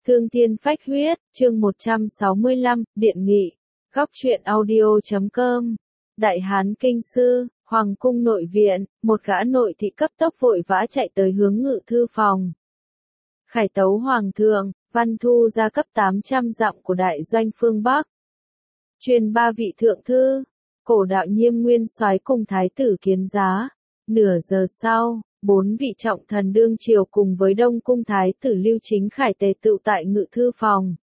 Thương thiên phách huyết, chương 165, Điện nghị. Góc truyện audio.com. Đại Hán Kinh Sư, Hoàng cung nội viện, một gã nội thị cấp tốc vội vã chạy tới hướng ngự thư phòng. Khải tấu Hoàng thượng, văn thu ra cấp 800 dặm của đại doanh phương Bắc. Truyền 3 vị thượng thư, Cổ Đạo Nhiêm nguyên soái cùng thái tử Kiến Giá. Nửa giờ sau, 4 vị trọng thần đương triều cùng với Đông cung thái tử Lưu Chính Khải tề tựu tại ngự thư phòng.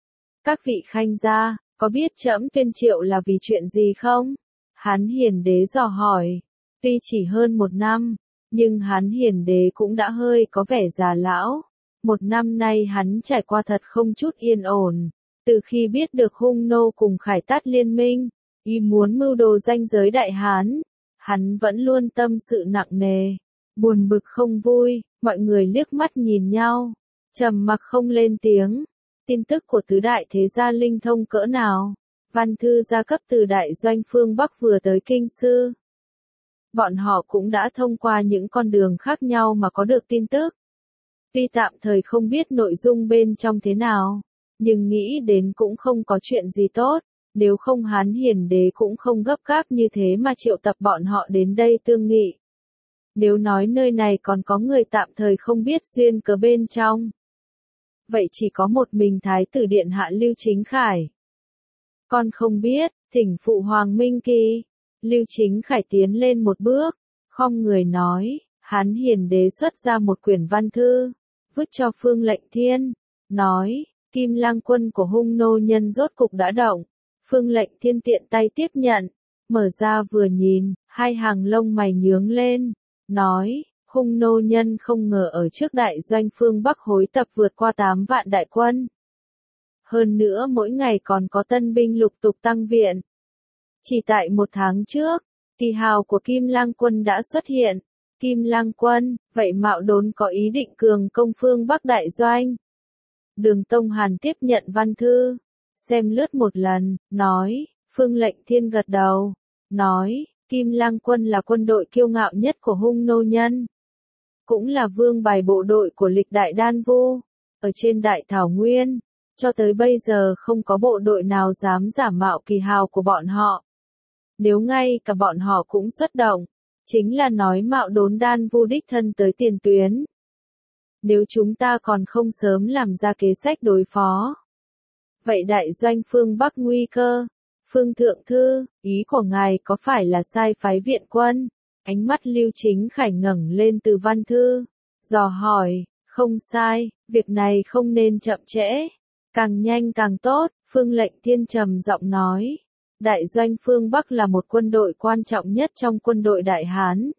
Các vị khanh gia, có biết trẫm tuyên triệu là vì chuyện gì không? Hán Hiền Đế dò hỏi. Tuy chỉ hơn 1 năm, nhưng Hán Hiền Đế cũng đã hơi có vẻ già lão. 1 năm nay hắn trải qua thật không chút yên ổn. Từ khi biết được Hung Nô cùng Khải Tát liên minh, ý muốn mưu đồ ranh giới Đại Hán, hắn vẫn luôn tâm sự nặng nề, buồn bực không vui. Mọi người liếc mắt nhìn nhau, trầm mặc không lên tiếng. Tin tức của tứ đại thế gia linh thông cỡ nào? Văn thư gia cấp từ đại doanh phương Bắc vừa tới kinh sư. Bọn họ cũng đã thông qua những con đường khác nhau mà có được tin tức. Tuy tạm thời không biết nội dung bên trong thế nào, nhưng nghĩ đến cũng không có chuyện gì tốt. Nếu không Hán Hiền Đế cũng không gấp gáp như thế mà triệu tập bọn họ đến đây tương nghị. Nếu nói nơi này còn có người tạm thời không biết duyên cớ bên trong, vậy chỉ có một mình Thái tử Điện Hạ Lưu Chính Khải. Con không biết, thỉnh phụ hoàng minh kỳ. Lưu Chính Khải tiến lên một bước, khom người nói. Hán Hiền Đế xuất ra một quyển văn thư, vứt cho Phương Lệnh Thiên, nói, Kim Lang quân của Hung Nô nhân rốt cục đã động. Phương Lệnh Thiên tiện tay tiếp nhận, mở ra vừa nhìn, 2 hàng lông mày nhướng lên, nói, Hung Nô nhân không ngờ ở trước đại doanh phương Bắc hối tập vượt qua 8 vạn đại quân. Hơn nữa mỗi ngày còn có tân binh lục tục tăng viện. Chỉ tại 1 tháng trước, kỳ hào của Kim Lang quân đã xuất hiện. Kim Lang quân, vậy Mạo Đốn có ý định cường công phương Bắc đại doanh. Đường Tông Hàn tiếp nhận văn thư, xem lướt một lần, nói, Phương Lệnh Thiên gật đầu, nói, Kim Lang quân là quân đội kiêu ngạo nhất của Hung Nô nhân. Cũng là vương bài bộ đội của lịch đại đan vu, ở trên đại thảo nguyên, cho tới bây giờ không có bộ đội nào dám giả mạo kỳ hào của bọn họ. Nếu ngay cả bọn họ cũng xuất động, chính là nói Mạo Đốn đan vu đích thân tới tiền tuyến. Nếu chúng ta còn không sớm làm ra kế sách đối phó, vậy đại doanh phương Bắc nguy cơ. Phương thượng thư, ý của ngài có phải là sai phái viện quân? Ánh mắt Lưu Chính Khải ngẩng lên từ văn thư, dò hỏi, không sai, việc này không nên chậm trễ, càng nhanh càng tốt. Phương Lệnh Thiên trầm giọng nói, đại doanh phương Bắc là một quân đội quan trọng nhất trong quân đội Đại Hán,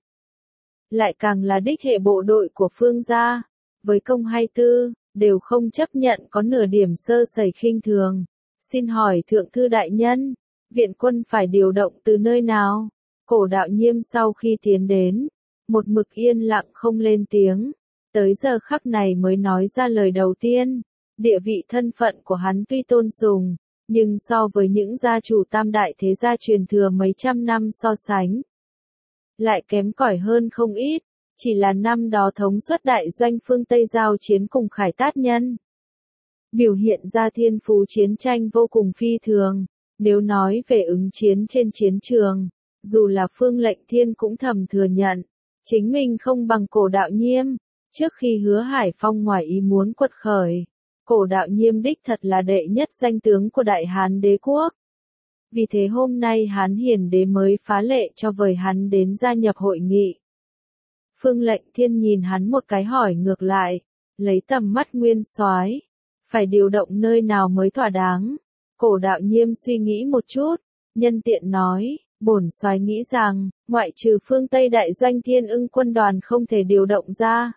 lại càng là đích hệ bộ đội của phương gia, với công hay tư, đều không chấp nhận có nửa điểm sơ sẩy khinh thường. Xin hỏi thượng thư đại nhân, viện quân phải điều động từ nơi nào? Cổ Đạo Nhiêm sau khi tiến đến, một mực yên lặng không lên tiếng, tới giờ khắc này mới nói ra lời đầu tiên. Địa vị thân phận của hắn tuy tôn sùng, nhưng so với những gia chủ tam đại thế gia truyền thừa mấy trăm năm so sánh, lại kém cỏi hơn không ít. Chỉ là năm đó thống suất đại doanh phương Tây giao chiến cùng Khải Tát nhân, biểu hiện ra thiên phú chiến tranh vô cùng phi thường. Nếu nói về ứng chiến trên chiến trường, dù là Phương Lệnh Thiên cũng thầm thừa nhận, chính mình không bằng Cổ Đạo Nhiêm. Trước khi Hứa Hải Phong ngoài ý muốn quật khởi, Cổ Đạo Nhiêm đích thật là đệ nhất danh tướng của Đại Hán Đế quốc. Vì thế hôm nay Hán Hiền Đế mới phá lệ cho vời hắn đến gia nhập hội nghị. Phương Lệnh Thiên nhìn hắn một cái hỏi ngược lại, lấy tầm mắt nguyên soái, phải điều động nơi nào mới thỏa đáng? Cổ Đạo Nhiêm suy nghĩ một chút, nhân tiện nói, bổn soái nghĩ rằng, ngoại trừ phương Tây đại doanh Thiên Ưng quân đoàn không thể điều động ra,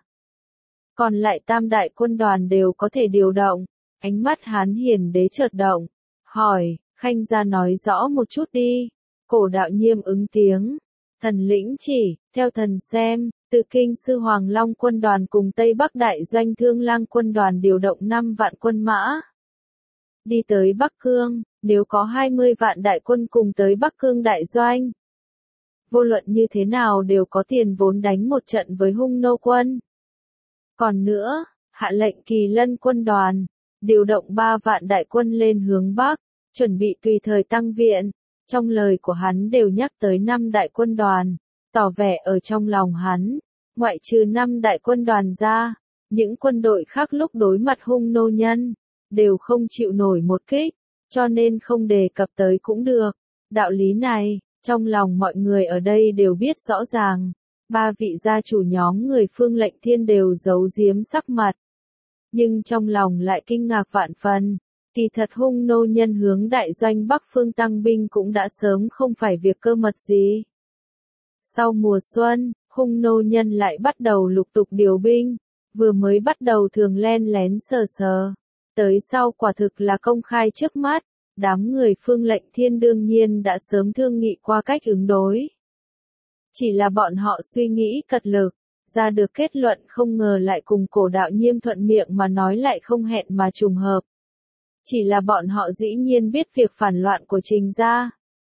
còn lại tam đại quân đoàn đều có thể điều động. Ánh mắt Hán Hiền Đế chợt động, hỏi, khanh gia nói rõ một chút đi. Cổ Đạo Nhiêm ứng tiếng, thần lĩnh chỉ, theo thần xem, từ kinh sư Hoàng Long quân đoàn cùng Tây Bắc đại doanh Thương Lang quân đoàn điều động 5 vạn quân mã đi tới Bắc Cương. Nếu có 20 vạn đại quân cùng tới Bắc Cương đại doanh, vô luận như thế nào đều có tiền vốn đánh một trận với Hung Nô quân. Còn nữa, hạ lệnh Kỳ Lân quân đoàn, điều động 3 vạn đại quân lên hướng Bắc, chuẩn bị tùy thời tăng viện. Trong lời của hắn đều nhắc tới 5 đại quân đoàn, tỏ vẻ ở trong lòng hắn, ngoại trừ 5 đại quân đoàn ra, những quân đội khác lúc đối mặt hung nô nhân, đều không chịu nổi một kích, cho nên không đề cập tới cũng được. Đạo lý này, trong lòng mọi người ở đây đều biết rõ ràng. 3 vị gia chủ nhóm người Phương Lệnh Thiên đều giấu giếm sắc mặt. Nhưng trong lòng lại kinh ngạc vạn phần. Kỳ thật hung nô nhân hướng đại doanh Bắc Phương tăng binh cũng đã sớm không phải việc cơ mật gì. Sau mùa xuân, hung nô nhân lại bắt đầu lục tục điều binh, vừa mới bắt đầu thường len lén sờ sờ. Tới sau quả thực là công khai trước mắt, đám người Phương Lệnh Thiên đương nhiên đã sớm thương nghị qua cách ứng đối. Chỉ là bọn họ suy nghĩ cật lực, ra được kết luận không ngờ lại cùng Cổ Đạo Nhiêm thuận miệng mà nói lại không hẹn mà trùng hợp. Chỉ là bọn họ dĩ nhiên biết việc phản loạn của Trình gia.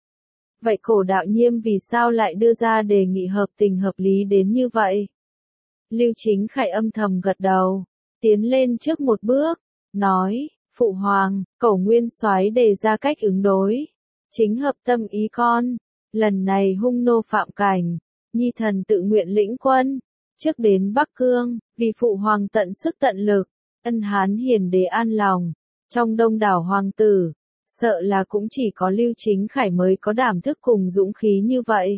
Vậy Cổ Đạo Nhiêm vì sao lại đưa ra đề nghị hợp tình hợp lý đến như vậy? Lưu Chính Khải âm thầm gật đầu, tiến lên trước một bước, nói, Phụ Hoàng, Cẩu Nguyên Soái đề ra cách ứng đối. Chính hợp tâm ý con, lần này hung nô phạm cảnh, Nhi thần tự nguyện lĩnh quân, trước đến Bắc Cương, vì Phụ Hoàng tận sức tận lực, ân Hán hiền đế an lòng. Trong đông đảo hoàng tử, sợ là cũng chỉ có Lưu Chính Khải mới có đảm thức cùng dũng khí như vậy.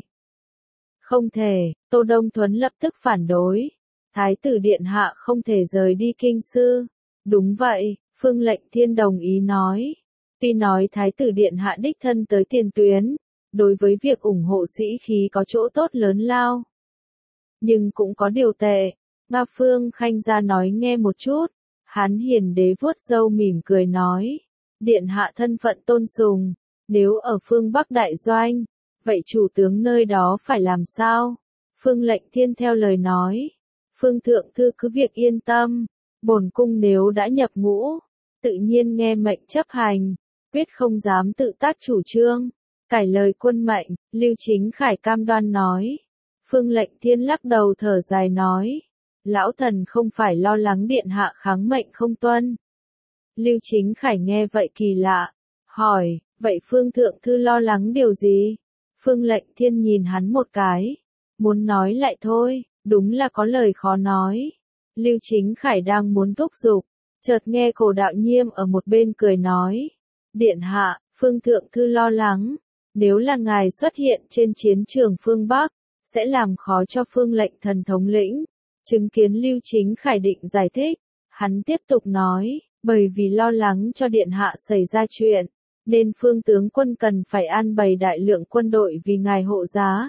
Không thể, Tô Đông Thuấn lập tức phản đối. Thái tử điện hạ không thể rời đi kinh sư. Đúng vậy, Phương Lệnh Thiên đồng ý nói. Tuy nói Thái tử điện hạ đích thân tới tiền tuyến, đối với việc ủng hộ sĩ khí có chỗ tốt lớn lao. Nhưng cũng có điều tệ. Ba Phương Khanh ra nói nghe một chút. Hán hiền đế vuốt râu mỉm cười nói, điện hạ thân phận tôn sùng, nếu ở phương Bắc đại doanh, vậy chủ tướng nơi đó phải làm sao? Phương Lệnh Thiên theo lời nói, Phương thượng thư cứ việc yên tâm, bổn cung nếu đã nhập ngũ, tự nhiên nghe mệnh chấp hành, quyết không dám tự tác chủ trương, cải lời quân mệnh. Lưu Chính Khải cam đoan nói. Phương Lệnh Thiên lắc đầu thở dài nói, lão thần không phải lo lắng điện hạ kháng mệnh không tuân. Lưu Chính Khải nghe vậy kỳ lạ, hỏi, vậy Phương thượng thư lo lắng điều gì? Phương Lệnh Thiên nhìn hắn một cái, muốn nói lại thôi, đúng là có lời khó nói. Lưu Chính Khải đang muốn thúc giục, chợt nghe Cổ Đạo Nhiêm ở một bên cười nói, điện hạ, Phương thượng thư lo lắng, nếu là ngài xuất hiện trên chiến trường phương Bắc, sẽ làm khó cho Phương Lệnh thần thống lĩnh. Chứng kiến Lưu Chính Khải định giải thích, hắn tiếp tục nói, bởi vì lo lắng cho điện hạ xảy ra chuyện, nên Phương tướng quân cần phải an bày đại lượng quân đội vì ngài hộ giá.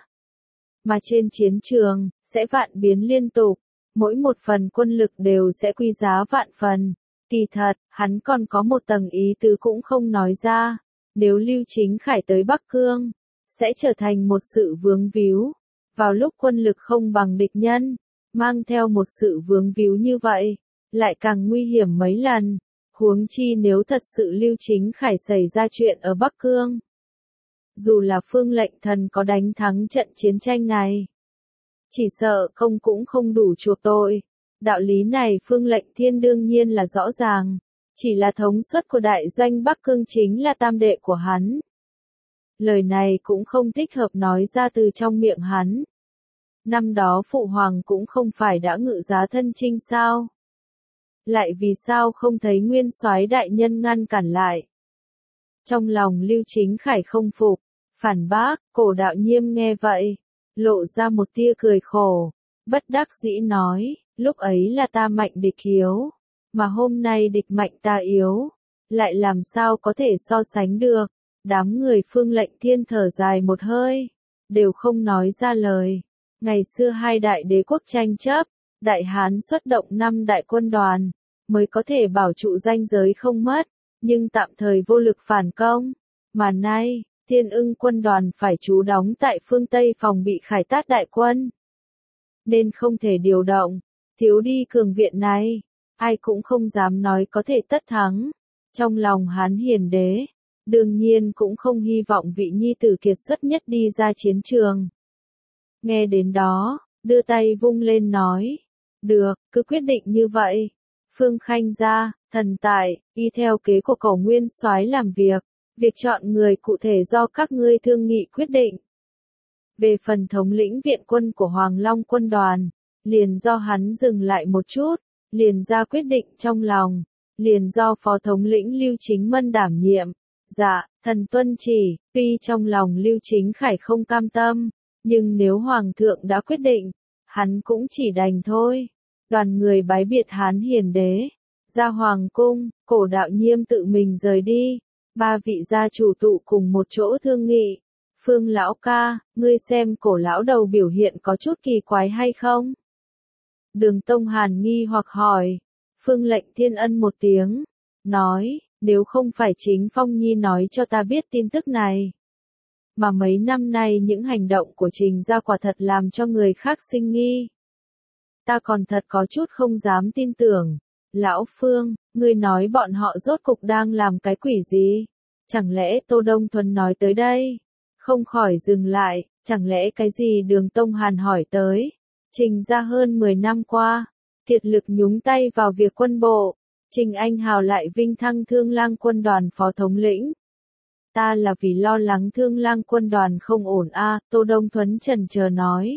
Mà trên chiến trường, sẽ vạn biến liên tục, mỗi một phần quân lực đều sẽ quy giá vạn phần. Kỳ thật, hắn còn có một tầng ý tứ cũng không nói ra, nếu Lưu Chính Khải tới Bắc Cương, sẽ trở thành một sự vướng víu, vào lúc quân lực không bằng địch nhân. Mang theo một sự vướng víu như vậy, lại càng nguy hiểm mấy lần, huống chi nếu thật sự Lưu Chính Khải xảy ra chuyện ở Bắc Cương. Dù là Phương Lệnh thần có đánh thắng trận chiến tranh này, chỉ sợ không cũng không đủ chuộc tội. Đạo lý này Phương Lệnh Thiên đương nhiên là rõ ràng, chỉ là thống suất của đại doanh Bắc Cương chính là tam đệ của hắn. Lời này cũng không thích hợp nói ra từ trong miệng hắn. Năm đó Phụ Hoàng cũng không phải đã ngự giá thân chinh sao? Lại vì sao không thấy Nguyên Soái đại nhân ngăn cản lại? Trong lòng Lưu Chính Khải không phục, phản bác. Cổ Đạo Nhiêm nghe vậy, lộ ra một tia cười khổ, bất đắc dĩ nói, lúc ấy là ta mạnh địch yếu, mà hôm nay địch mạnh ta yếu, lại làm sao có thể so sánh được? Đám người Phương Lệnh Thiên thở dài một hơi, đều không nói ra lời. Ngày xưa hai đại đế quốc tranh chấp, Đại Hán xuất động 5 đại quân đoàn, mới có thể bảo trụ ranh giới không mất, nhưng tạm thời vô lực phản công. Mà nay, Thiên Ưng quân đoàn phải trú đóng tại phương Tây phòng bị Khải Tát đại quân, nên không thể điều động, thiếu đi cường viện này, ai cũng không dám nói có thể tất thắng. Trong lòng Hán hiền đế, đương nhiên cũng không hy vọng vị nhi tử kiệt xuất nhất đi ra chiến trường. Nghe đến đó, đưa tay vung lên nói, được, cứ quyết định như vậy. Phương Khanh ra, Thần tại, y theo kế của Cổ Nguyên Soái làm việc chọn người cụ thể do các ngươi thương nghị quyết định. Về phần thống lĩnh viện quân của Hoàng Long quân đoàn, liền do hắn dừng lại một chút, liền ra quyết định trong lòng, liền do phó thống lĩnh Lưu Chính Mân đảm nhiệm. Dạ, thần tuân chỉ, tuy trong lòng Lưu Chính Khải không cam tâm, nhưng nếu Hoàng thượng đã quyết định, hắn cũng chỉ đành thôi. Đoàn người bái biệt Hán Hiền Đế, ra Hoàng cung, Cổ Đạo Nhiêm tự mình rời đi, ba vị gia chủ tụ cùng một chỗ thương nghị. Phương lão ca, ngươi xem Cổ lão đầu biểu hiện có chút kỳ quái hay không? Đường Tông Hàn nghi hoặc hỏi. Phương Lệnh Thiên ân một tiếng, nói, nếu không phải chính Phong Nhi nói cho ta biết tin tức này, mà mấy năm nay những hành động của Trình gia quả thật làm cho người khác sinh nghi. Ta còn thật có chút không dám tin tưởng. Lão Phương, ngươi nói bọn họ rốt cục đang làm cái quỷ gì? Chẳng lẽ Tô Đông Thuần nói tới đây? Không khỏi dừng lại, chẳng lẽ cái gì Đường Tông Hàn hỏi tới? Trình gia hơn 10 năm qua, kiệt lực nhúng tay vào việc quân bộ, Trình Anh Hào lại vinh thăng Thương Lang quân đoàn phó thống lĩnh. Ta là vì lo lắng Thương Lang quân đoàn không ổn a, Tô Đông Thuấn chần chờ nói.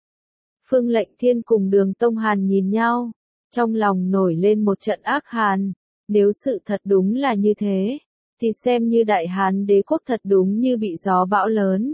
Phương Lệnh Thiên cùng Đường Tông Hàn nhìn nhau, trong lòng nổi lên một trận ác hàn, nếu sự thật đúng là như thế, thì xem như Đại Hán đế quốc thật đúng như bị gió bão lớn.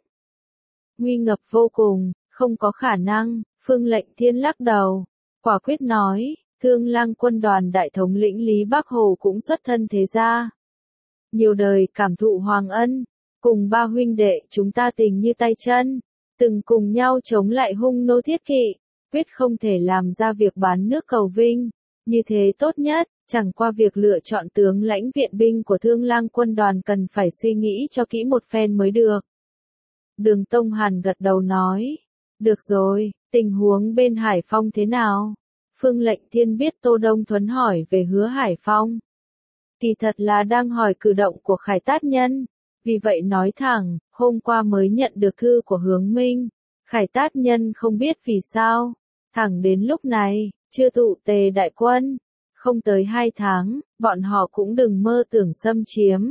Nguy ngập vô cùng, không có khả năng, Phương Lệnh Thiên lắc đầu, quả quyết nói, Thương Lang quân đoàn đại thống lĩnh Lý Bắc Hồ cũng xuất thân thế gia. Nhiều đời cảm thụ hoàng ân, cùng ba huynh đệ chúng ta tình như tay chân, từng cùng nhau chống lại hung nô thiết kỵ, quyết không thể làm ra việc bán nước cầu vinh, như thế tốt nhất, chẳng qua việc lựa chọn tướng lãnh viện binh của Thương Lang quân đoàn cần phải suy nghĩ cho kỹ một phen mới được. Đường Tông Hàn gật đầu nói, được rồi, tình huống bên Hải Phong thế nào? Phương Lệnh Thiên biết Tô Đông Thuấn hỏi về Hứa Hải Phong. Kỳ thật là đang hỏi cử động của Khải Tát Nhân, vì vậy nói thẳng, hôm qua mới nhận được thư của Hướng Minh, Khải Tát Nhân không biết vì sao, thẳng đến lúc này, chưa tụ tề đại quân, không tới 2 tháng, bọn họ cũng đừng mơ tưởng xâm chiếm.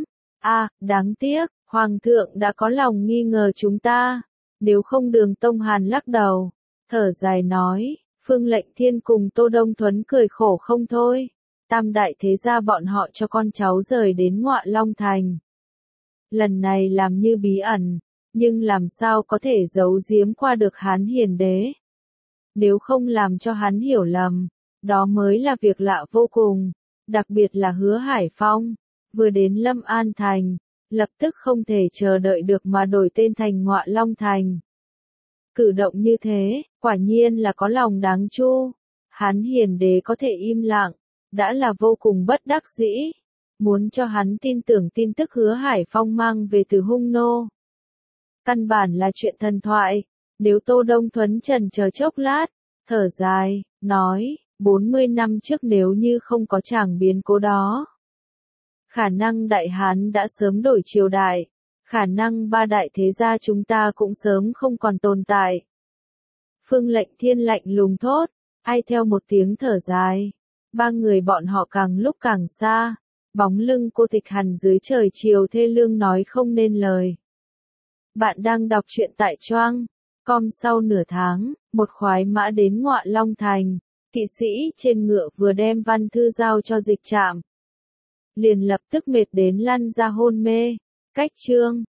Đáng tiếc, Hoàng thượng đã có lòng nghi ngờ chúng ta, nếu không Đường Tông Hàn lắc đầu, thở dài nói, Phương Lệnh Thiên cùng Tô Đông Thuấn cười khổ không thôi. Tam đại thế gia bọn họ cho con cháu rời đến Ngọa Long Thành. Lần này làm như bí ẩn, nhưng làm sao có thể giấu giếm qua được Hán Hiền Đế. Nếu không làm cho hắn hiểu lầm, đó mới là việc lạ vô cùng, đặc biệt là Hứa Hải Phong, vừa đến Lâm An Thành, lập tức không thể chờ đợi được mà đổi tên thành Ngọa Long Thành. Cử động như thế, quả nhiên là có lòng đáng chu. Hán Hiền Đế có thể im lặng, đã là vô cùng bất đắc dĩ, muốn cho hắn tin tưởng tin tức Hứa Hải Phong mang về từ hung nô. Căn bản là chuyện thần thoại, nếu Tô Đông Thuấn chần chờ chốc lát, thở dài, nói, 40 năm trước nếu như không có chàng biến cố đó, khả năng Đại Hán đã sớm đổi triều đại, khả năng ba đại thế gia chúng ta cũng sớm không còn tồn tại. Phương Lệnh Thiên lạnh lùng thốt, ai theo một tiếng thở dài. Ba người bọn họ càng lúc càng xa, bóng lưng Cô Tịch Hàn dưới trời chiều thê lương nói không nên lời. Bạn đang đọc truyện tại Choang.com. Sau nửa tháng, một khoái mã đến Ngọa Long Thành, kỵ sĩ trên ngựa vừa đem văn thư giao cho Dịch Trạm, liền lập tức mệt đến lăn ra hôn mê. Cách chương